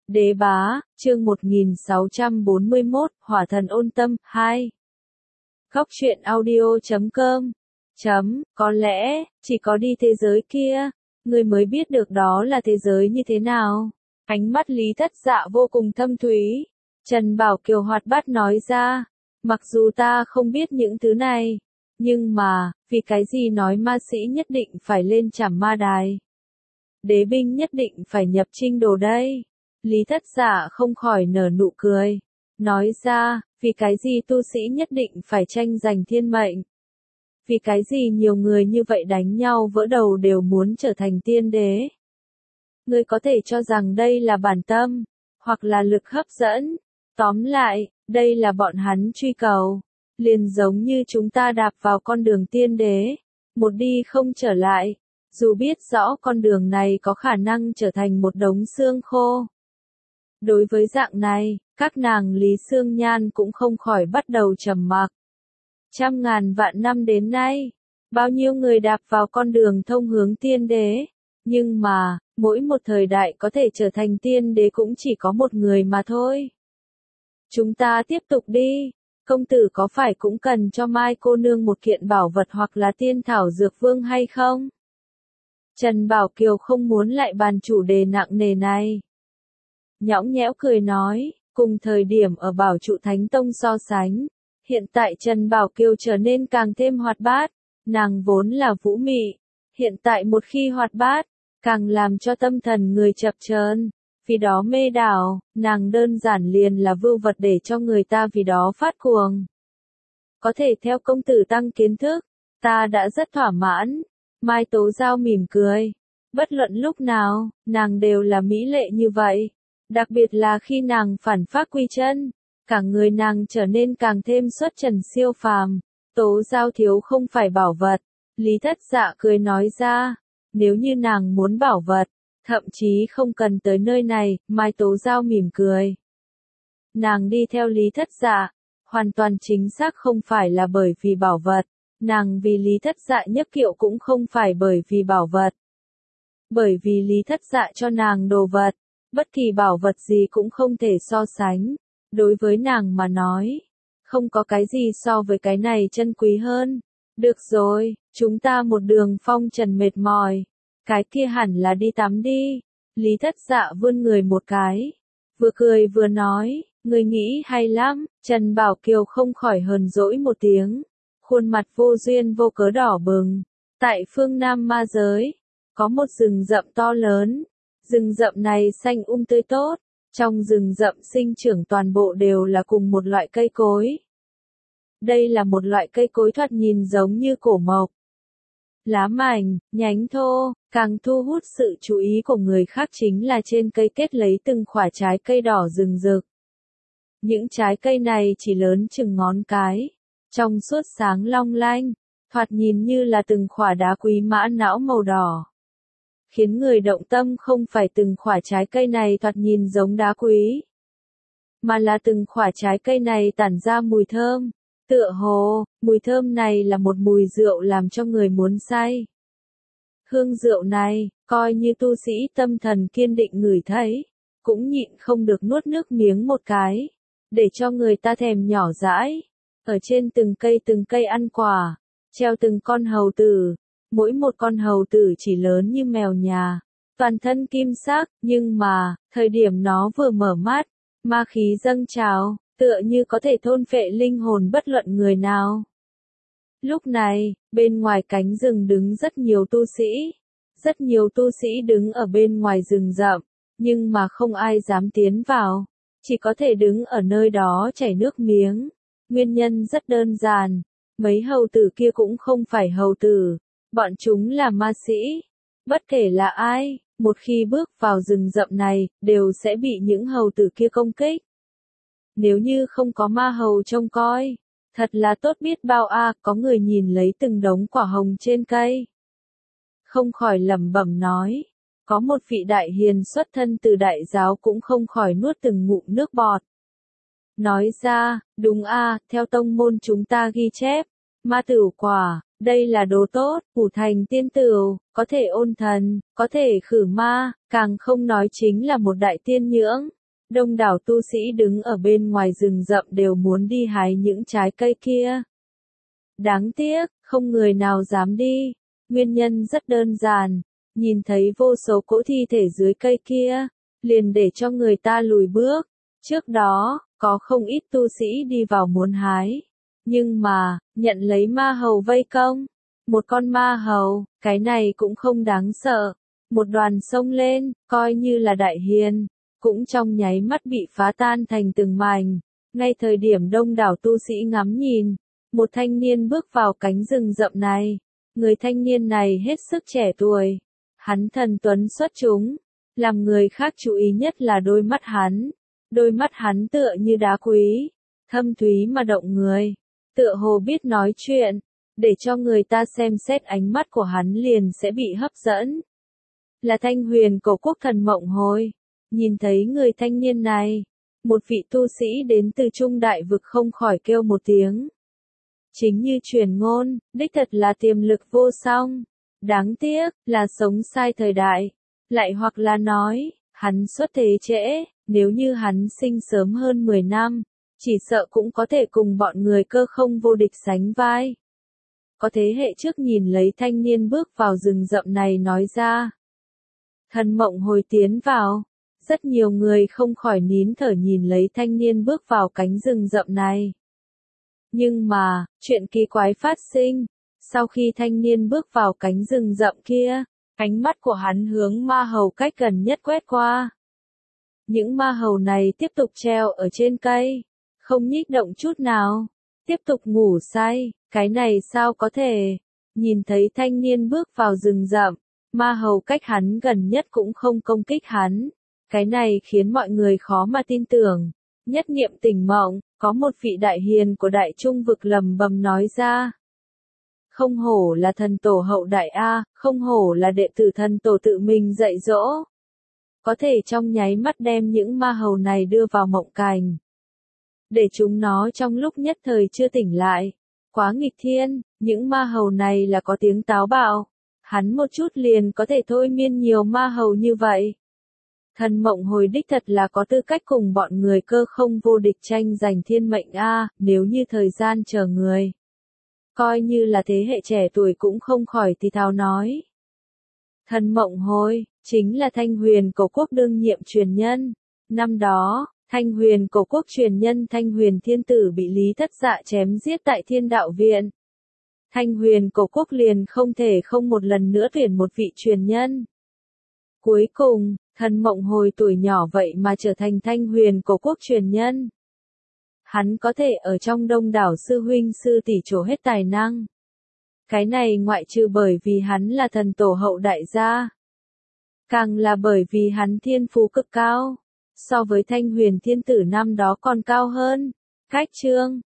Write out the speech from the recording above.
Đế bá, chương 1641, Hỏa thần ôn tâm, 2. Góc truyện audio.com. Có lẽ, chỉ có đi thế giới kia, người mới biết được đó là thế giới như thế nào. Ánh mắt Lý Thất Dạ vô cùng thâm thúy. Trần Bảo Kiều hoạt bát nói ra, mặc dù ta không biết những thứ này, nhưng mà, vì cái gì nói ma sĩ nhất định phải lên trảm ma đài? Đế binh nhất định phải nhập trinh đồ đây. Lý Thất Dạ không khỏi nở nụ cười, nói ra, vì cái gì tu sĩ nhất định phải tranh giành thiên mệnh? Vì cái gì nhiều người như vậy đánh nhau vỡ đầu đều muốn trở thành tiên đế? Ngươi có thể cho rằng đây là bản tâm, hoặc là lực hấp dẫn. Tóm lại, đây là bọn hắn truy cầu. Liền giống như chúng ta đạp vào con đường tiên đế, một đi không trở lại, dù biết rõ con đường này có khả năng trở thành một đống xương khô. Đối với dạng này, các nàng Lý Xương Nhan cũng không khỏi bắt đầu trầm mặc. Trăm ngàn vạn năm đến nay, bao nhiêu người đạp vào con đường thông hướng tiên đế, nhưng mà, mỗi một thời đại có thể trở thành tiên đế cũng chỉ có một người mà thôi. Chúng ta tiếp tục đi, công tử có phải cũng cần cho Mai cô nương một kiện bảo vật hoặc là tiên thảo dược vương hay không? Trần Bảo Kiều không muốn lại bàn chủ đề nặng nề này. Nhõng nhẽo cười nói, cùng thời điểm ở Bảo Trụ Thánh Tông so sánh, hiện tại Trần Bảo Kiều trở nên càng thêm hoạt bát, nàng vốn là vũ mị, hiện tại một khi hoạt bát, càng làm cho tâm thần người chập chờn, vì đó mê đảo, nàng đơn giản liền là vưu vật để cho người ta vì đó phát cuồng. Có thể theo công tử tăng kiến thức, ta đã rất thỏa mãn. Mai Tố Giao mỉm cười, bất luận lúc nào, nàng đều là mỹ lệ như vậy. Đặc biệt là khi nàng phản phác quy chân, cả người nàng trở nên càng thêm xuất trần siêu phàm. Tố Giao thiếu không phải bảo vật. Lý Thất Dạ cười nói ra, nếu như nàng muốn bảo vật, thậm chí không cần tới nơi này. Mai Tố Giao mỉm cười. Nàng đi theo Lý Thất Dạ, hoàn toàn chính xác không phải là bởi vì bảo vật. Nàng vì Lý Thất Dạ nhấc kiệu cũng không phải bởi vì bảo vật. Bởi vì Lý Thất Dạ cho nàng đồ vật, bất kỳ bảo vật gì cũng không thể so sánh. Đối với nàng mà nói, không có cái gì so với cái này chân quý hơn. Được rồi, chúng ta một đường phong trần mệt mỏi. Cái kia hẳn là đi tắm đi. Lý Thất Dạ vươn người một cái. Vừa cười vừa nói, người nghĩ hay lắm. Trần Bảo Kiều không khỏi hờn dỗi một tiếng. Khuôn mặt vô duyên vô cớ đỏ bừng. Tại phương Nam ma giới, có một rừng rậm to lớn. Rừng rậm này xanh tươi tốt. Trong rừng rậm sinh trưởng toàn bộ đều là cùng một loại cây cối. Đây là một loại cây cối thoạt nhìn giống như cổ mộc. Lá mảnh, nhánh thô, càng thu hút sự chú ý của người khác chính là trên cây kết lấy từng quả trái cây đỏ rừng rực. Những trái cây này chỉ lớn chừng ngón cái, trong suốt sáng long lanh, thoạt nhìn như là từng quả đá quý mã não màu đỏ. Khiến người động tâm không phải từng quả trái cây này thoạt nhìn giống đá quý, mà là từng quả trái cây này tản ra mùi thơm. Tựa hồ, mùi thơm này là một mùi rượu làm cho người muốn say. Hương rượu này, coi như tu sĩ tâm thần kiên định ngửi thấy, cũng nhịn không được nuốt nước miếng một cái, để cho người ta thèm nhỏ dãi. Ở trên từng cây ăn quả, treo từng con hầu tử, mỗi một con hầu tử chỉ lớn như mèo nhà, toàn thân kim sắc, nhưng mà, thời điểm nó vừa mở mắt, ma khí dâng trào, tựa như có thể thôn phệ linh hồn bất luận người nào. Lúc này, bên ngoài cánh rừng đứng rất nhiều tu sĩ. Rất nhiều tu sĩ đứng ở bên ngoài rừng rậm, nhưng mà không ai dám tiến vào. Chỉ có thể đứng ở nơi đó chảy nước miếng. Nguyên nhân rất đơn giản. Mấy hầu tử kia cũng không phải hầu tử. Bọn chúng là ma sĩ. Bất kể là ai, một khi bước vào rừng rậm này, đều sẽ bị những hầu tử kia công kích. Nếu như không có ma hầu trông coi, thật là tốt biết bao có người nhìn lấy từng đống quả hồng trên cây. Không khỏi lẩm bẩm nói, có một vị đại hiền xuất thân từ đại giáo cũng không khỏi nuốt từng ngụm nước bọt. Nói ra, đúng theo tông môn chúng ta ghi chép, ma tửu quả, đây là đồ tốt, củ thành tiên tửu, có thể ôn thần, có thể khử ma, càng không nói chính là một đại tiên nhưỡng. Đông đảo tu sĩ đứng ở bên ngoài rừng rậm đều muốn đi hái những trái cây kia. Đáng tiếc, không người nào dám đi. Nguyên nhân rất đơn giản, nhìn thấy vô số cỗ thi thể dưới cây kia, liền để cho người ta lùi bước. Trước đó, có không ít tu sĩ đi vào muốn hái. Nhưng mà, nhận lấy ma hầu vây công. Một con ma hầu, cái này cũng không đáng sợ. Một đoàn xông lên, coi như là đại hiền, cũng trong nháy mắt bị phá tan thành từng mảnh. Ngay thời điểm đông đảo tu sĩ ngắm nhìn, một thanh niên bước vào cánh rừng rậm này. Người thanh niên này hết sức trẻ tuổi. Hắn thần tuấn xuất chúng. Làm người khác chú ý nhất là đôi mắt hắn. Đôi mắt hắn tựa như đá quý, thâm thúy mà động người. Tựa hồ biết nói chuyện, để cho người ta xem xét ánh mắt của hắn liền sẽ bị hấp dẫn. Là Thanh Huyền Cổ Quốc thần Mộng Hồi. Nhìn thấy người thanh niên này, một vị tu sĩ đến từ Trung Đại Vực không khỏi kêu một tiếng. Chính như truyền ngôn, đích thật là tiềm lực vô song. Đáng tiếc, là sống sai thời đại. Lại hoặc là nói, hắn xuất thế trễ, nếu như hắn sinh sớm hơn 10 năm, chỉ sợ cũng có thể cùng bọn người cơ không vô địch sánh vai. Có thế hệ trước nhìn lấy thanh niên bước vào rừng rậm này nói ra. Thần Mộng Hồi tiến vào. Rất nhiều người không khỏi nín thở nhìn lấy thanh niên bước vào cánh rừng rậm này. Nhưng mà, chuyện kỳ quái phát sinh. Sau khi thanh niên bước vào cánh rừng rậm kia, ánh mắt của hắn hướng ma hầu cách gần nhất quét qua. Những ma hầu này tiếp tục treo ở trên cây, không nhích động chút nào, tiếp tục ngủ say, cái này sao có thể? Nhìn thấy thanh niên bước vào rừng rậm, ma hầu cách hắn gần nhất cũng không công kích hắn. Cái này khiến mọi người khó mà tin tưởng. Nhất niệm tỉnh mộng, có một vị đại hiền của Đại Trung Vực lầm bầm nói ra. Không hổ là thần tổ hậu đại A, không hổ là đệ tử thần tổ tự mình dạy dỗ. Có thể trong nháy mắt đem những ma hầu này đưa vào mộng cảnh. Để chúng nó trong lúc nhất thời chưa tỉnh lại. Quá nghịch thiên, những ma hầu này là có tiếng táo bạo. Hắn một chút liền có thể thôi miên nhiều ma hầu như vậy. Thần Mộng Hồi đích thật là có tư cách cùng bọn người cơ không vô địch tranh giành thiên mệnh A, nếu như thời gian chờ người. Coi như là thế hệ trẻ tuổi cũng không khỏi thì thào nói. Thần Mộng Hồi, chính là Thanh Huyền Cổ Quốc đương nhiệm truyền nhân. Năm đó, Thanh Huyền Cổ Quốc truyền nhân Thanh Huyền Thiên Tử bị Lý Thất Dạ chém giết tại Thiên Đạo Viện. Thanh Huyền Cổ Quốc liền không thể không một lần nữa tuyển một vị truyền nhân. Cuối cùng, Thần Mộng Hồi tuổi nhỏ vậy mà trở thành Thanh Huyền Cổ Quốc truyền nhân. Hắn có thể ở trong đông đảo sư huynh sư tỷ trổ hết tài năng. Cái này ngoại trừ bởi vì hắn là thần tổ hậu đại gia. Càng là bởi vì hắn thiên phú cực cao. So với Thanh Huyền Thiên Tử năm đó còn cao hơn. Cách chương